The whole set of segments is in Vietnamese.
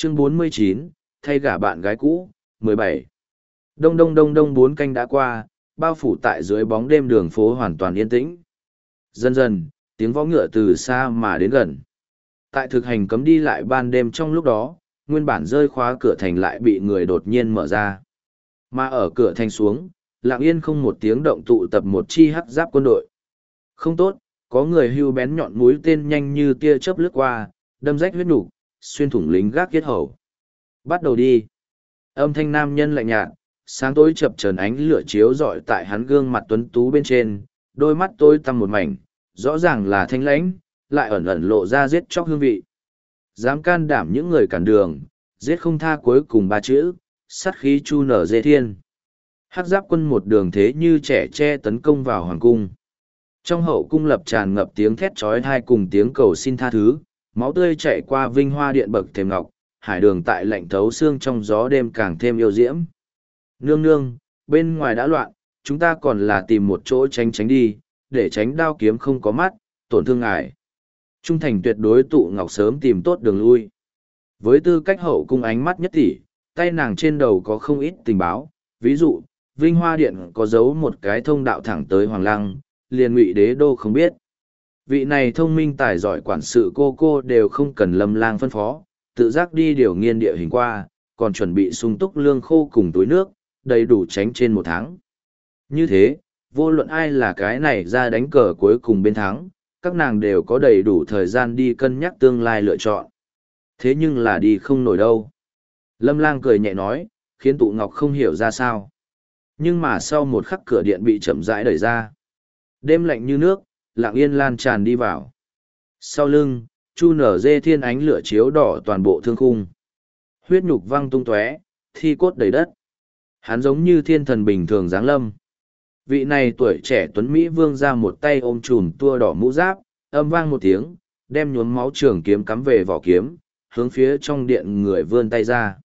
Chương 49, thay gả bạn gái cũ, 17. Đông đông đông đông 4 canh đã qua, bao phủ tại dưới bóng đêm đường phố hoàn toàn yên tĩnh. Dần dần, tiếng vó ngựa từ xa mà đến gần. Tại thực hành cấm đi lại ban đêm trong lúc đó, nguyên bản rơi khóa cửa thành lại bị người đột nhiên mở ra. Mà ở cửa thành xuống, lặng yên không một tiếng động tụ tập một chi hắc giáp quân đội. Không tốt, có người hưu bén nhọn mũi tên nhanh như tia chớp lướt qua, đâm rách huyết nục, xuyên thủng lính gác yết hầu. Bắt đầu đi. Âm thanh nam nhân lạnh nhạt, sáng tối chập chờn ánh lửa chiếu rọi tại hắn gương mặt tuấn tú bên trên, đôi mắt tối tăm một mảnh, rõ ràng là thanh lãnh, lại ẩn ẩn lộ ra giết chóc hương vị. Dám can đảm những người cản đường, giết không tha cuối cùng 3 chữ, sát khí chu nở dê thiên. Hắc giáp quân một đường thế như trẻ tre tấn công vào hoàng cung. Trong hậu cung lập tràn ngập tiếng thét chói tai cùng tiếng cầu xin tha thứ, máu tươi chạy qua vinh hoa điện bậc thềm ngọc, hải đường tại lạnh thấu xương trong gió đêm càng thêm yêu diễm. Nương nương, bên ngoài đã loạn, chúng ta còn là tìm một chỗ tránh tránh đi, để tránh đao kiếm không có mắt, tổn thương ngài. Trung thành tuyệt đối tụ ngọc sớm tìm tốt đường lui. Với tư cách hậu cung ánh mắt nhất tỷ, tay nàng trên đầu có không ít tình báo, ví dụ, Vinh Hoa Điện có giấu một cái thông đạo thẳng tới Hoàng Lăng, liền Ngụy Đế đô không biết. Vị này thông minh tài giỏi quản sự cô đều không cần Lâm Lang phân phó, tự giác đi điều nghiên địa hình qua, còn chuẩn bị sung túc lương khô cùng túi nước, đầy đủ tránh trên 1 tháng. Như thế, vô luận ai là cái này ra đánh cờ cuối cùng bên thắng, các nàng đều có đầy đủ thời gian đi cân nhắc tương lai lựa chọn. Thế nhưng là đi không nổi đâu. Lâm Lang cười nhẹ nói, khiến tụ ngọc không hiểu ra sao. Nhưng mà sau một khắc cửa điện bị chậm rãi đẩy ra. Đêm lạnh như nước, lặng yên lan tràn đi vào. Sau lưng, chu nở dê thiên ánh lửa chiếu đỏ toàn bộ thương khung. Huyết nhục văng tung tóe, thi cốt đầy đất. Hắn giống như thiên thần bình thường giáng lâm. Vị này tuổi trẻ tuấn Mỹ vương ra một tay ôm chùm tua đỏ mũ giáp, âm vang một tiếng, đem nhuốm máu trường kiếm cắm về vỏ kiếm, hướng phía trong điện người vươn tay ra.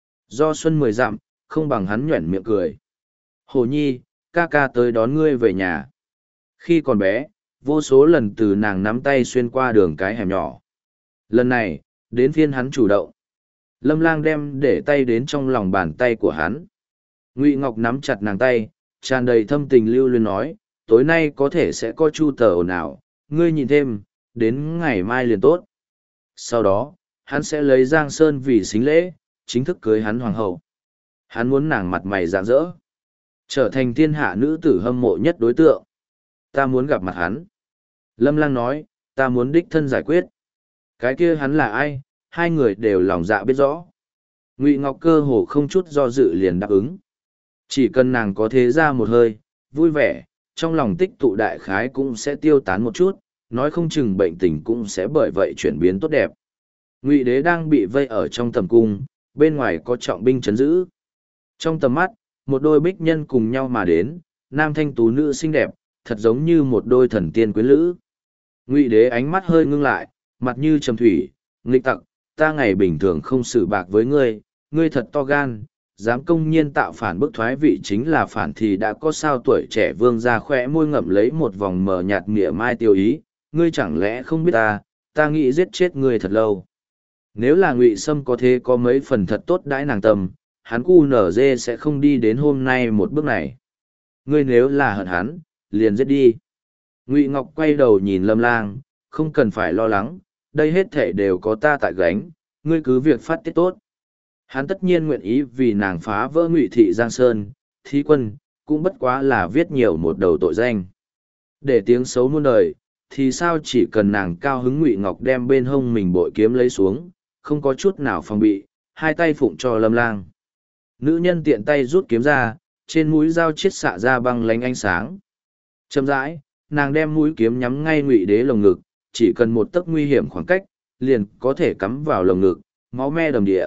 Do xuân 10 dặm, không bằng hắn nhuẩn miệng cười. Hồ nhi, ca ca tới đón ngươi về nhà. Khi còn bé, vô số lần từ nàng nắm tay xuyên qua đường cái hẻm nhỏ. Lần này, đến phiên hắn chủ động. Lâm Lang đem để tay đến trong lòng bàn tay của hắn. Ngụy Ngọc nắm chặt nàng tay, tràn đầy thâm tình lưu luyến nói, tối nay có thể sẽ có chu tờ ồn ào, ngươi nhìn thêm, đến ngày mai liền tốt. Sau đó, hắn sẽ lấy Giang Sơn vì xính lễ, chính thức cưới hắn hoàng hậu. Hắn muốn nàng mặt mày rạng rỡ, trở thành thiên hạ nữ tử hâm mộ nhất đối tượng. Ta muốn gặp mặt hắn. Lâm Lang nói, ta muốn đích thân giải quyết. Cái kia hắn là ai, hai người đều lòng dạ biết rõ. Ngụy Ngọc cơ hồ không chút do dự liền đáp ứng. Chỉ cần nàng có thế ra một hơi, vui vẻ, trong lòng tích tụ đại khái cũng sẽ tiêu tán một chút, nói không chừng bệnh tình cũng sẽ bởi vậy chuyển biến tốt đẹp. Ngụy Đế đang bị vây ở trong tầm cung, bên ngoài có trọng binh trấn giữ. Trong tầm mắt, một đôi bích nhân cùng nhau mà đến, nam thanh tú nữ xinh đẹp, thật giống như một đôi thần tiên quyến lữ. Ngụy Đế ánh mắt hơi ngưng lại, mặt như trầm thủy, nghịch tặc, ta ngày bình thường không xử bạc với ngươi, ngươi thật to gan, dám công nhiên tạo phản bức thoái vị chính là phản thì đã có sao. Tuổi trẻ vương ra khỏe môi ngậm lấy một vòng mờ nhạt mỉa mai tiêu ý, ngươi chẳng lẽ không biết ta nghĩ giết chết ngươi thật lâu. Nếu là Ngụy Sâm có thế có mấy phần thật tốt đãi nàng tâm, hắn cu nở dê sẽ không đi đến hôm nay một bước này. Ngươi nếu là hận hắn, liền giết đi. Ngụy Ngọc quay đầu nhìn Lâm Lang, không cần phải lo lắng, đây hết thể đều có ta tại gánh, ngươi cứ việc phát tiết tốt. Hắn tất nhiên nguyện ý vì nàng phá vỡ Ngụy thị Giang Sơn, thí quân, cũng bất quá là viết nhiều một đầu tội danh. Để tiếng xấu muôn đời, thì sao chỉ cần nàng cao hứng. Ngụy Ngọc đem bên hông mình bội kiếm lấy xuống, không có chút nào phòng bị, hai tay phụng cho Lâm Lang. Nữ nhân tiện tay rút kiếm ra, trên mũi dao chiết xạ ra băng lánh ánh sáng. Chậm rãi, nàng đem mũi kiếm nhắm ngay Ngụy Đế lồng ngực, chỉ cần một tấc nguy hiểm khoảng cách, liền có thể cắm vào lồng ngực, máu me đầm địa.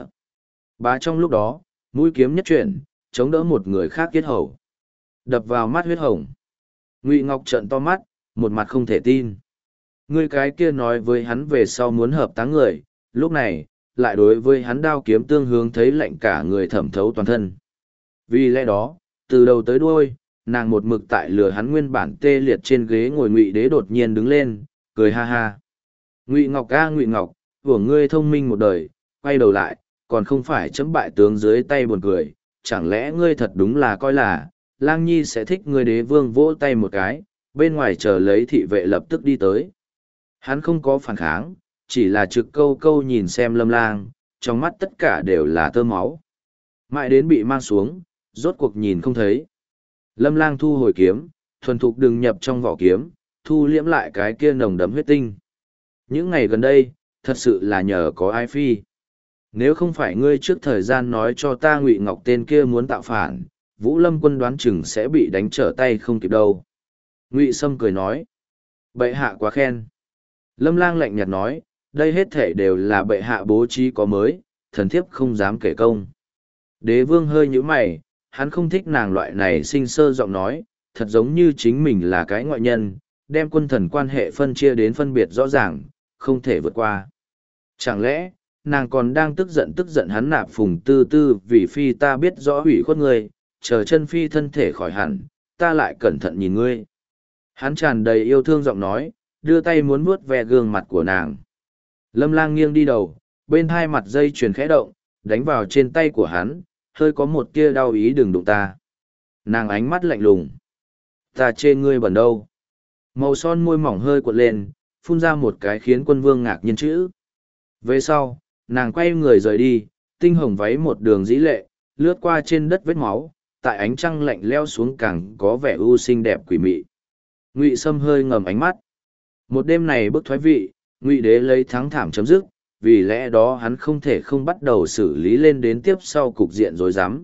Bá trong lúc đó, mũi kiếm nhất chuyển, chống đỡ một người khác yết hầu. Đập vào mắt huyết hồng. Ngụy Ngọc trợn to mắt, một mặt không thể tin. Người cái kia nói với hắn về sau muốn hợp táng người, lúc này, lại đối với hắn đao kiếm tương hướng thấy lạnh cả người thẩm thấu toàn thân. Vì lẽ đó, từ đầu tới đuôi, nàng một mực tại lừa hắn. Nguyên bản tê liệt trên ghế ngồi Ngụy Đế đột nhiên đứng lên, cười ha ha. Ngụy Ngọc a Ngụy Ngọc, của ngươi thông minh một đời, quay đầu lại, còn không phải chấm bại tướng dưới tay buồn cười, chẳng lẽ ngươi thật đúng là coi là, Lang Nhi sẽ thích ngươi? Đế vương vỗ tay một cái, bên ngoài chờ lấy thị vệ lập tức đi tới. Hắn không có phản kháng, chỉ là trực câu câu nhìn xem Lâm Lang, trong mắt tất cả đều là tơ máu. Mãi đến bị mang xuống, rốt cuộc nhìn không thấy. Lâm Lang thu hồi kiếm, thuần thục đừng nhập trong vỏ kiếm, thu liễm lại cái kia nồng đậm huyết tinh. Những ngày gần đây, thật sự là nhờ có Ái Phi. Nếu không phải ngươi trước thời gian nói cho ta Ngụy Ngọc tên kia muốn tạo phản, Vũ Lâm quân đoán chừng sẽ bị đánh trở tay không kịp đâu. Ngụy Sâm cười nói. Bệ hạ quá khen. Lâm Lang lạnh nhạt nói, đây hết thể đều là bệ hạ bố trí có mới, thần thiếp không dám kể công. Đế vương hơi nhíu mày, hắn không thích nàng loại này sinh sơ giọng nói, thật giống như chính mình là cái ngoại nhân, đem quân thần quan hệ phân chia đến phân biệt rõ ràng, không thể vượt qua. Chẳng lẽ, nàng còn đang tức giận hắn nạp Phùng Tư Tư vì phi ta biết rõ hủy khuất ngươi, chờ chân phi thân thể khỏi hẳn, ta lại cẩn thận nhìn ngươi. Hắn tràn đầy yêu thương giọng nói, đưa tay muốn vuốt ve gương mặt của nàng. Lâm Lang nghiêng đi đầu, bên hai mặt dây chuyền khẽ động, đánh vào trên tay của hắn, hơi có một tia đau ý đừng đụng ta. Nàng ánh mắt lạnh lùng. Ta chê ngươi bẩn đâu. Màu son môi mỏng hơi cuộn lên, phun ra một cái khiến quân vương ngạc nhiên chữ. Về sau, nàng quay người rời đi, tinh hồng váy một đường dĩ lệ, lướt qua trên đất vết máu, tại ánh trăng lạnh leo xuống càng có vẻ ưu xinh đẹp quỷ mị. Ngụy Sâm hơi ngầm ánh mắt. Một đêm này bức thoái vị, Ngụy đế lấy thắng thảm chấm dứt, vì lẽ đó hắn không thể không bắt đầu xử lý lên đến tiếp sau cục diện rối rắm.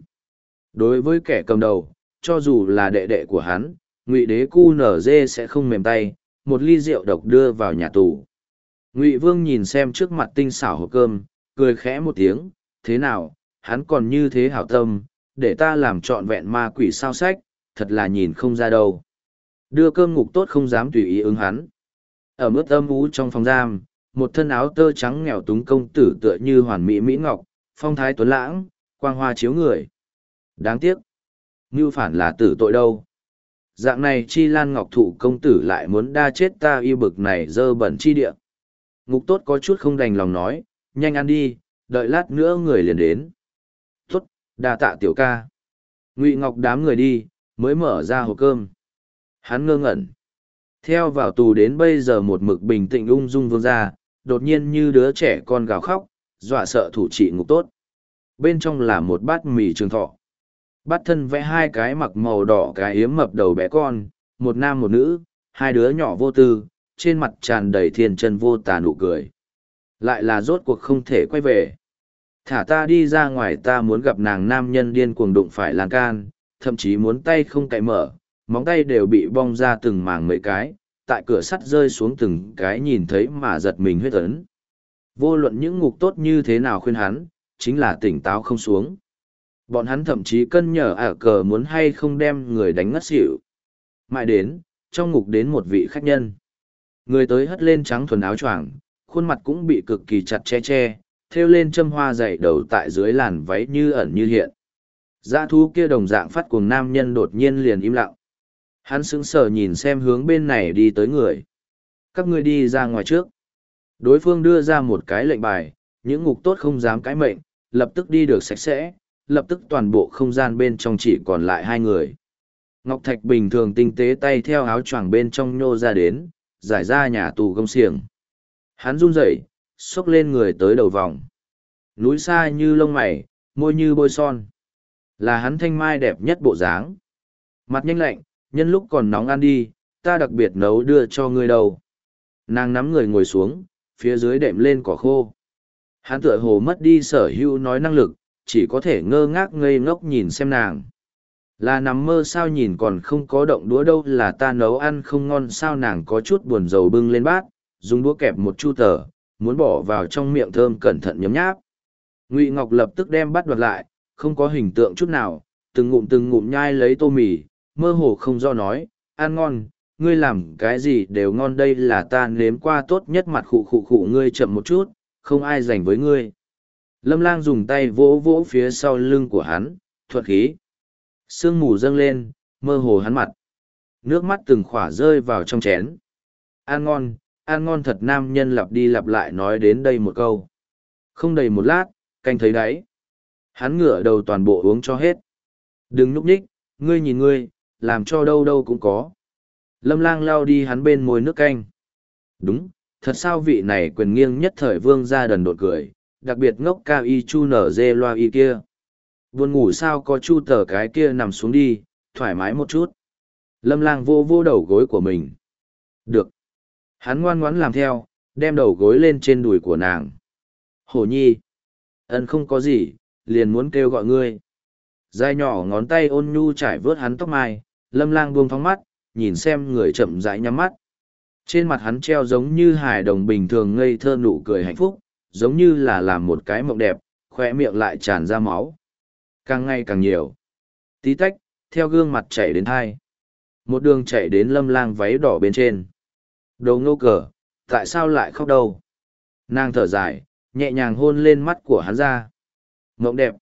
Đối với kẻ cầm đầu, cho dù là đệ đệ của hắn, Ngụy đế QNZ sẽ không mềm tay, một ly rượu độc đưa vào nhà tù. Ngụy Vương nhìn xem trước mặt tinh xảo hộp cơm, cười khẽ một tiếng, thế nào, hắn còn như thế hảo tâm, để ta làm trọn vẹn ma quỷ sao sách, thật là nhìn không ra đâu. Đưa cơm ngục tốt không dám tùy ý ứng hắn. Ở mức âm ú trong phòng giam, một thân áo tơ trắng nghèo túng công tử tựa như hoàn mỹ mỹ ngọc, phong thái tuấn lãng, quang hoa chiếu người. Đáng tiếc, mưu phản là tử tội đâu. Dạng này chi lan ngọc thụ công tử lại muốn đa chết ta y bực này dơ bẩn chi địa. Ngục tốt có chút không đành lòng nói, nhanh ăn đi, đợi lát nữa người liền đến. Tốt, đa tạ tiểu ca. Ngụy Ngọc đám người đi, mới mở ra hộp cơm. Hắn ngơ ngẩn. Theo vào tù đến bây giờ một mực bình tĩnh ung dung vương ra, đột nhiên như đứa trẻ con gào khóc, dọa sợ thủ trị ngục tốt. Bên trong là một bát mì trường thọ. Bát thân vẽ hai cái mặc màu đỏ cái yếm mập đầu bé con, một nam một nữ, hai đứa nhỏ vô tư, trên mặt tràn đầy thiên chân vô tà nụ cười. Lại là rốt cuộc không thể quay về. Thả ta đi ra ngoài, ta muốn gặp nàng. Nam nhân điên cuồng đụng phải lan can, thậm chí muốn tay không cậy mở, móng tay đều bị bong ra từng mảng mấy cái, tại cửa sắt rơi xuống từng cái nhìn thấy mà giật mình huyết ấn. Vô luận những ngục tốt như thế nào khuyên hắn, chính là tỉnh táo không xuống. Bọn hắn thậm chí cân nhở cờ muốn hay không đem người đánh ngất xỉu. Mãi đến, trong ngục đến một vị khách nhân. Người tới hất lên trắng thuần áo choàng, khuôn mặt cũng bị cực kỳ chặt che, thêu lên châm hoa dày đầu tại dưới làn váy như ẩn như hiện. Dã thú kia đồng dạng phát cuồng nam nhân đột nhiên liền im lặng. Hắn sững sờ nhìn xem hướng bên này đi tới người. Các ngươi đi ra ngoài trước. Đối phương đưa ra một cái lệnh bài, những ngục tốt không dám cãi mệnh, lập tức đi được sạch sẽ, lập tức toàn bộ không gian bên trong chỉ còn lại hai người. Ngọc Thạch bình thường tinh tế tay theo áo choàng bên trong nhô ra đến, giải ra nhà tù gông xiềng. Hắn run rẩy, xốc lên người tới đầu vòng. Núi xa như lông mày, môi như bôi son. Là hắn thanh mai đẹp nhất bộ dáng. Mặt nhanh lạnh, nhân lúc còn nóng ăn đi, ta đặc biệt nấu đưa cho ngươi đâu. Nàng nắm người ngồi xuống, phía dưới đệm lên cỏ khô. Hắn tựa hồ mất đi sở hữu nói năng lực, chỉ có thể ngơ ngác ngây ngốc nhìn xem nàng. Là nằm mơ sao, nhìn còn không có động đũa đâu, là ta nấu ăn không ngon sao. Nàng có chút buồn rầu bưng lên bát, dùng đũa kẹp một chu tờ, muốn bỏ vào trong miệng thơm cẩn thận nhấm nháp. Ngụy Ngọc lập tức đem bát đoạt lại, không có hình tượng chút nào, từng ngụm nhai lấy tô mì, mơ hồ không do nói, ăn ngon, ngươi làm cái gì đều ngon, đây là ta nếm qua tốt nhất. Mặt khụ khụ khụ, ngươi chậm một chút, không ai dành với ngươi. Lâm Lang dùng tay vỗ vỗ phía sau lưng của hắn, thuận khí. Sương mù dâng lên, mơ hồ hắn mặt. Nước mắt từng khỏa rơi vào trong chén. Ăn ngon thật. Nam nhân lặp đi lặp lại nói đến đây một câu. Không đầy một lát, canh thấy đáy. Hắn ngửa đầu toàn bộ uống cho hết. Đừng núp nhích, ngươi nhìn ngươi, làm cho đâu đâu cũng có. Lâm Lang lao đi hắn bên môi nước canh. Đúng, thật sao vị này quyền nghiêng nhất thời vương ra đần đột cười, đặc biệt ngốc cao y chu nở dê loa y kia. Buồn ngủ sao có chu tờ cái kia nằm xuống đi, thoải mái một chút. Lâm Lang vô vô đầu gối của mình. Được. Hắn ngoan ngoãn làm theo, đem đầu gối lên trên đùi của nàng. Hổ nhi. Ân không có gì, liền muốn kêu gọi ngươi. Dai nhỏ ngón tay ôn nhu trải vớt hắn tóc mai, Lâm Lang buông thóng mắt, nhìn xem người chậm rãi nhắm mắt. Trên mặt hắn treo giống như hài đồng bình thường ngây thơ nụ cười hạnh phúc, giống như là làm một cái mộng đẹp, khoe miệng lại tràn ra máu. Càng ngày càng nhiều. Tí tách, theo gương mặt chảy đến thai. Một đường chảy đến Lâm Lang váy đỏ bên trên. Đồ ngô cờ, tại sao lại khóc đâu? Nàng thở dài, nhẹ nhàng hôn lên mắt của hắn ra. Mộng đẹp,